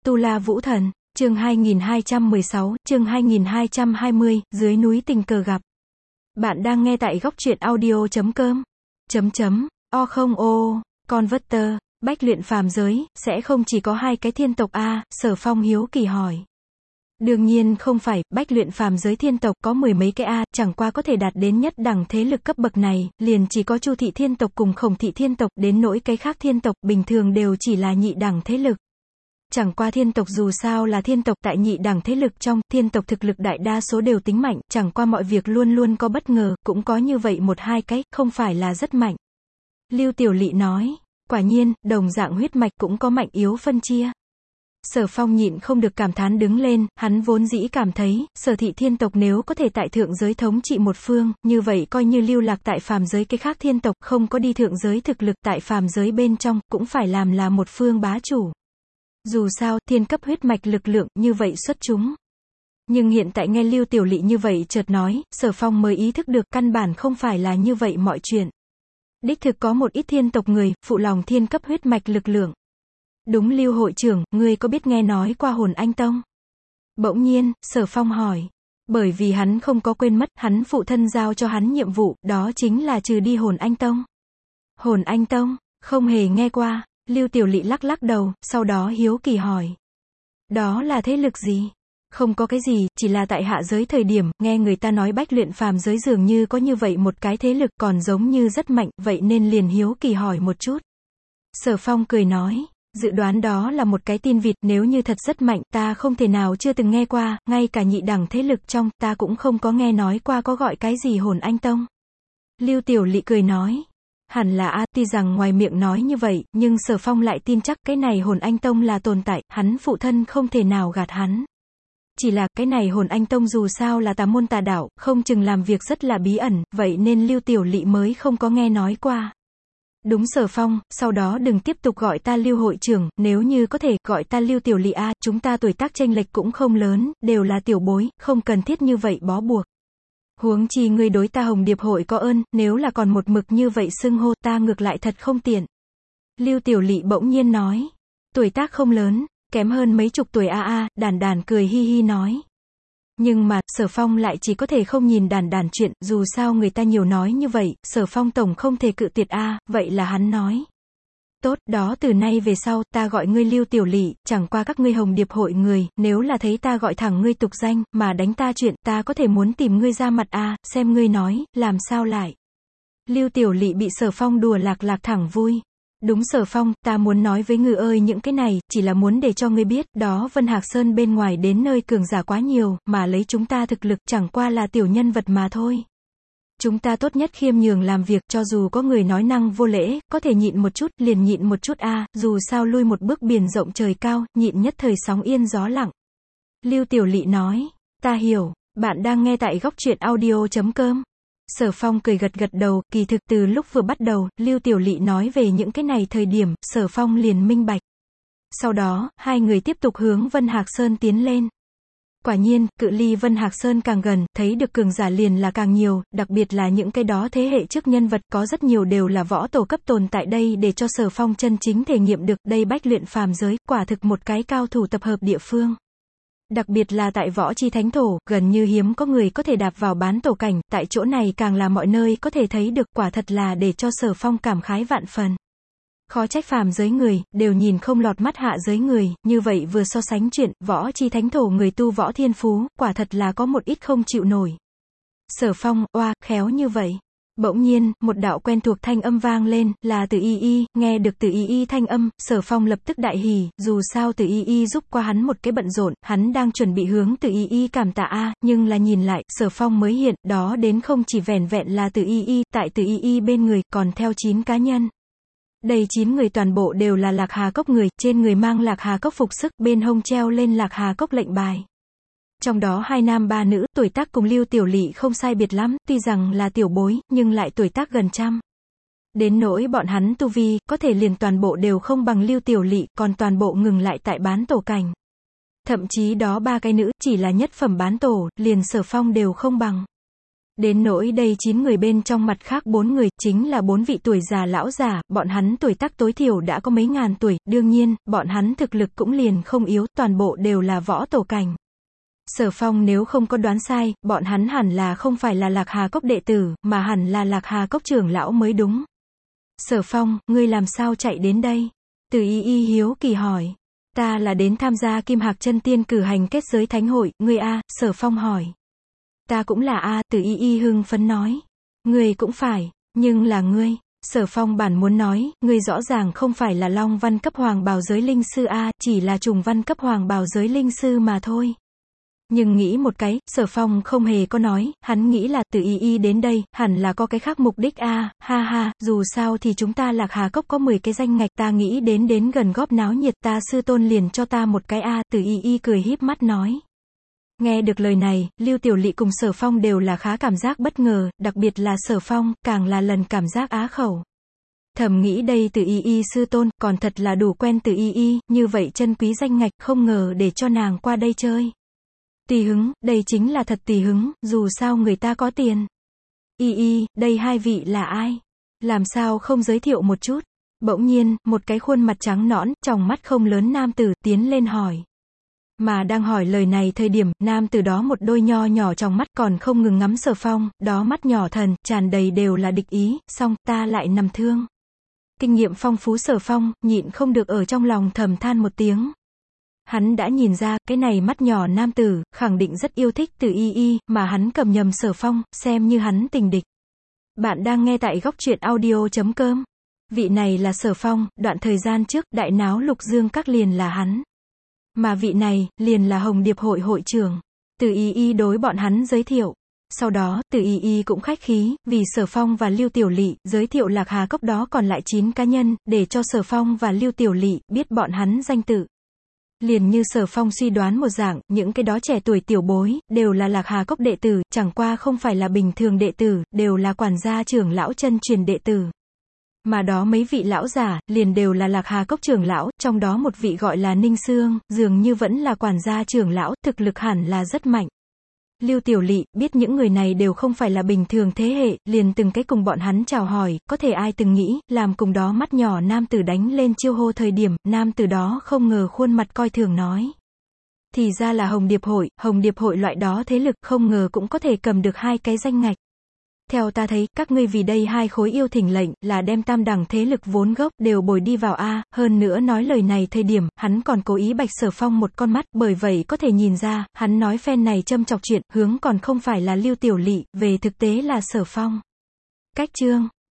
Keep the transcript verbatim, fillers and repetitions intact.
Tu La Vũ Thần, chương hai nghìn hai trăm mười sáu, chương hai nghìn hai trăm hai mươi, dưới núi tình cờ gặp. Bạn đang nghe tại góc truyện audio chấm com. Chấm chấm, o không ô, Converter, bách luyện phàm giới, sẽ không chỉ có hai cái thiên tộc a, Sở Phong hiếu kỳ hỏi. Đương nhiên không phải, bách luyện phàm giới thiên tộc có mười mấy cái a, chẳng qua có thể đạt đến nhất đẳng thế lực cấp bậc này, liền chỉ có Chu thị thiên tộc cùng Khổng thị thiên tộc, đến nỗi cái khác thiên tộc, bình thường đều chỉ là nhị đẳng thế lực. Chẳng qua thiên tộc dù sao là thiên tộc, tại nhị đẳng thế lực trong, thiên tộc thực lực đại đa số đều tính mạnh, chẳng qua mọi việc luôn luôn có bất ngờ, cũng có như vậy một hai cái, không phải là rất mạnh. Lưu Tiểu Lị nói, quả nhiên, đồng dạng huyết mạch cũng có mạnh yếu phân chia. Sở Phong nhịn không được cảm thán đứng lên, hắn vốn dĩ cảm thấy, Sở thị thiên tộc nếu có thể tại thượng giới thống trị một phương, như vậy coi như lưu lạc tại phàm giới cái khác thiên tộc, không có đi thượng giới thực lực tại phàm giới bên trong, cũng phải làm là một phương bá chủ. Dù sao, thiên cấp huyết mạch lực lượng, như vậy xuất chúng. Nhưng hiện tại nghe Lưu Tiểu Lị như vậy chợt nói, Sở Phong mới ý thức được, căn bản không phải là như vậy mọi chuyện. Đích thực có một ít thiên tộc người, phụ lòng thiên cấp huyết mạch lực lượng. Đúng Lưu hội trưởng, ngươi có biết nghe nói qua Hồn Anh Tông? Bỗng nhiên, Sở Phong hỏi. Bởi vì hắn không có quên mất, hắn phụ thân giao cho hắn nhiệm vụ, đó chính là trừ đi Hồn Anh Tông. Hồn Anh Tông, không hề nghe qua. Lưu Tiểu Lị lắc lắc đầu, sau đó hiếu kỳ hỏi. Đó là thế lực gì? Không có cái gì, chỉ là tại hạ giới thời điểm, nghe người ta nói bách luyện phàm giới dường như có như vậy một cái thế lực còn giống như rất mạnh, vậy nên liền hiếu kỳ hỏi một chút. Sở Phong cười nói, dự đoán đó là một cái tin vịt, nếu như thật rất mạnh, ta không thể nào chưa từng nghe qua, ngay cả nhị đẳng thế lực trong, ta cũng không có nghe nói qua có gọi cái gì Hồn Anh Tông. Lưu Tiểu Lị cười nói. Hẳn là a, tuy rằng ngoài miệng nói như vậy, nhưng Sở Phong lại tin chắc cái này Hồn Anh Tông là tồn tại, hắn phụ thân không thể nào gạt hắn. Chỉ là, cái này Hồn Anh Tông dù sao là tà môn tà đạo, không chừng làm việc rất là bí ẩn, vậy nên Lưu Tiểu Lị mới không có nghe nói qua. Đúng Sở Phong, sau đó đừng tiếp tục gọi ta Lưu hội trưởng, nếu như có thể, gọi ta Lưu Tiểu Lị a, chúng ta tuổi tác chênh lệch cũng không lớn, đều là tiểu bối, không cần thiết như vậy bó buộc. Huống chi ngươi đối ta Hồng Điệp hội có ơn, nếu là còn một mực như vậy xưng hô, ta ngược lại thật không tiện. Lưu Tiểu Lị bỗng nhiên nói. Tuổi tác không lớn, kém hơn mấy chục tuổi a a, Đàn Đàn cười hi hi nói. Nhưng mà, Sở Phong lại chỉ có thể không nhìn Đàn Đàn chuyện, dù sao người ta nhiều nói như vậy, Sở Phong tổng không thể cự tuyệt a, vậy là hắn nói. Tốt, đó từ nay về sau, ta gọi ngươi Lưu Tiểu Lị, chẳng qua các ngươi Hồng Điệp hội người, nếu là thấy ta gọi thẳng ngươi tục danh, mà đánh ta chuyện, ta có thể muốn tìm ngươi ra mặt a, xem ngươi nói, làm sao lại. Lưu Tiểu Lị bị Sở Phong đùa lạc lạc thẳng vui. Đúng Sở Phong, ta muốn nói với ngươi ơi những cái này, chỉ là muốn để cho ngươi biết, đó Vân Hạc Sơn bên ngoài đến nơi cường giả quá nhiều, mà lấy chúng ta thực lực chẳng qua là tiểu nhân vật mà thôi. Chúng ta tốt nhất khiêm nhường làm việc, cho dù có người nói năng vô lễ, có thể nhịn một chút, liền nhịn một chút a, dù sao lui một bước biển rộng trời cao, nhịn nhất thời sóng yên gió lặng. Lưu Tiểu Lị nói, ta hiểu, bạn đang nghe tại góc truyện audio chấm com. Sở Phong cười gật gật đầu, kỳ thực từ lúc vừa bắt đầu, Lưu Tiểu Lị nói về những cái này thời điểm, Sở Phong liền minh bạch. Sau đó, hai người tiếp tục hướng Vân Hạc Sơn tiến lên. Quả nhiên, cự ly Vân Hạc Sơn càng gần, thấy được cường giả liền là càng nhiều, đặc biệt là những cái đó thế hệ trước nhân vật, có rất nhiều đều là võ tổ cấp tồn tại đây để cho Sở Phong chân chính thể nghiệm được, đây bách luyện phàm giới, quả thực một cái cao thủ tập hợp địa phương. Đặc biệt là tại võ chi thánh thổ, gần như hiếm có người có thể đạp vào bán tổ cảnh, tại chỗ này càng là mọi nơi có thể thấy được, quả thật là để cho Sở Phong cảm khái vạn phần. Khó trách phàm giới người, đều nhìn không lọt mắt hạ giới người, như vậy vừa so sánh chuyện, võ chi thánh thổ người tu võ thiên phú, quả thật là có một ít không chịu nổi. Sở Phong, oa, khéo như vậy. Bỗng nhiên, một đạo quen thuộc thanh âm vang lên, là Từ Y Y, nghe được Từ Y Y thanh âm, Sở Phong lập tức đại hỉ, dù sao Từ Y Y giúp qua hắn một cái bận rộn, hắn đang chuẩn bị hướng Từ Y Y cảm tạ a, nhưng là nhìn lại, Sở Phong mới hiện, đó đến không chỉ vẻn vẹn là Từ Y Y, tại Từ Y Y bên người, còn theo chín cá nhân. Đây chín người toàn bộ đều là Lạc Hà Cốc người, trên người mang Lạc Hà Cốc phục sức, bên hông treo lên Lạc Hà Cốc lệnh bài. Trong đó hai nam ba nữ, tuổi tác cùng Lưu Tiểu Lị không sai biệt lắm, tuy rằng là tiểu bối, nhưng lại tuổi tác gần trăm. Đến nỗi bọn hắn tu vi, có thể liền toàn bộ đều không bằng Lưu Tiểu Lị, còn toàn bộ ngừng lại tại bán tổ cảnh. Thậm chí đó ba cái nữ, chỉ là nhất phẩm bán tổ, liền Sở Phong đều không bằng. Đến nỗi đây chín người bên trong mặt khác bốn người, chính là bốn vị tuổi già lão già, bọn hắn tuổi tác tối thiểu đã có mấy ngàn tuổi, đương nhiên, bọn hắn thực lực cũng liền không yếu, toàn bộ đều là võ tổ cảnh. Sở Phong nếu không có đoán sai, bọn hắn hẳn là không phải là Lạc Hà Cốc đệ tử, mà hẳn là Lạc Hà Cốc trưởng lão mới đúng. Sở Phong, ngươi làm sao chạy đến đây? Từ Y Y hiếu kỳ hỏi. Ta là đến tham gia Kim Hạc Chân Tiên cử hành kết giới thánh hội, ngươi a? Sở Phong hỏi. Ta cũng là a, Từ Y Y hưng phấn nói. Ngươi cũng phải, nhưng là ngươi. Sở Phong bản muốn nói, ngươi rõ ràng không phải là Long Văn cấp Hoàng Bào giới linh sư a, chỉ là Trùng Văn cấp Hoàng Bào giới linh sư mà thôi. Nhưng nghĩ một cái, Sở Phong không hề có nói, hắn nghĩ là Từ Y Y đến đây, hẳn là có cái khác mục đích a, ha ha, dù sao thì chúng ta Lạc Hà Cốc có mười cái danh ngạch, ta nghĩ đến đến gần góp náo nhiệt, ta sư tôn liền cho ta một cái a, Từ Y Y cười híp mắt nói. Nghe được lời này, Lưu Tiểu Lị cùng Sở Phong đều là khá cảm giác bất ngờ, đặc biệt là Sở Phong, càng là lần cảm giác á khẩu. Thầm nghĩ đây Từ Y Y sư tôn, còn thật là đủ quen Từ Y Y, như vậy chân quý danh ngạch, không ngờ để cho nàng qua đây chơi. Tùy hứng, đây chính là thật tùy hứng, dù sao người ta có tiền. Y Y, đây hai vị là ai? Làm sao không giới thiệu một chút? Bỗng nhiên, một cái khuôn mặt trắng nõn, tròng mắt không lớn nam tử, tiến lên hỏi. Mà đang hỏi lời này thời điểm, nam tử đó một đôi nho nhỏ trong mắt còn không ngừng ngắm Sở Phong, đó mắt nhỏ thần, tràn đầy đều là địch ý, xong, ta lại nằm thương. Kinh nghiệm phong phú Sở Phong, nhịn không được ở trong lòng thầm than một tiếng. Hắn đã nhìn ra, cái này mắt nhỏ nam tử, khẳng định rất yêu thích Từ Y Y, mà hắn cầm nhầm Sở Phong, xem như hắn tình địch. Bạn đang nghe tại góc truyện audio chấm com. Vị này là Sở Phong, đoạn thời gian trước, đại náo Lục Dương Các liền là hắn. Mà vị này, liền là Hồng Điệp hội hội trưởng. Từ Y Y đối bọn hắn giới thiệu. Sau đó, Từ Y Y cũng khách khí, vì Sở Phong và Lưu Tiểu Lị, giới thiệu Lạc Hà Cốc đó còn lại chín cá nhân, để cho Sở Phong và Lưu Tiểu Lị, biết bọn hắn danh tự. Liền như Sở Phong suy đoán một dạng, những cái đó trẻ tuổi tiểu bối, đều là Lạc Hà Cốc đệ tử, chẳng qua không phải là bình thường đệ tử, đều là quản gia trưởng lão chân truyền đệ tử. Mà đó mấy vị lão giả, liền đều là Lạc Hà Cốc trưởng lão, trong đó một vị gọi là Ninh Sương, dường như vẫn là quản gia trưởng lão, thực lực hẳn là rất mạnh. Lưu Tiểu Lị, biết những người này đều không phải là bình thường thế hệ, liền từng cái cùng bọn hắn chào hỏi, có thể ai từng nghĩ, làm cùng đó mắt nhỏ nam tử đánh lên chiêu hô thời điểm, nam tử đó không ngờ khuôn mặt coi thường nói. Thì ra là Hồng Điệp hội, Hồng Điệp hội loại đó thế lực, không ngờ cũng có thể cầm được hai cái danh ngạch. Theo ta thấy, các ngươi vì đây hai khối yêu thỉnh lệnh, là đem tam đẳng thế lực vốn gốc, đều bồi đi vào a, hơn nữa nói lời này thời điểm, hắn còn cố ý bạch Sở Phong một con mắt, bởi vậy có thể nhìn ra, hắn nói phen này châm chọc chuyện, hướng còn không phải là Lưu Tiểu Lị, về thực tế là Sở Phong. Cách chương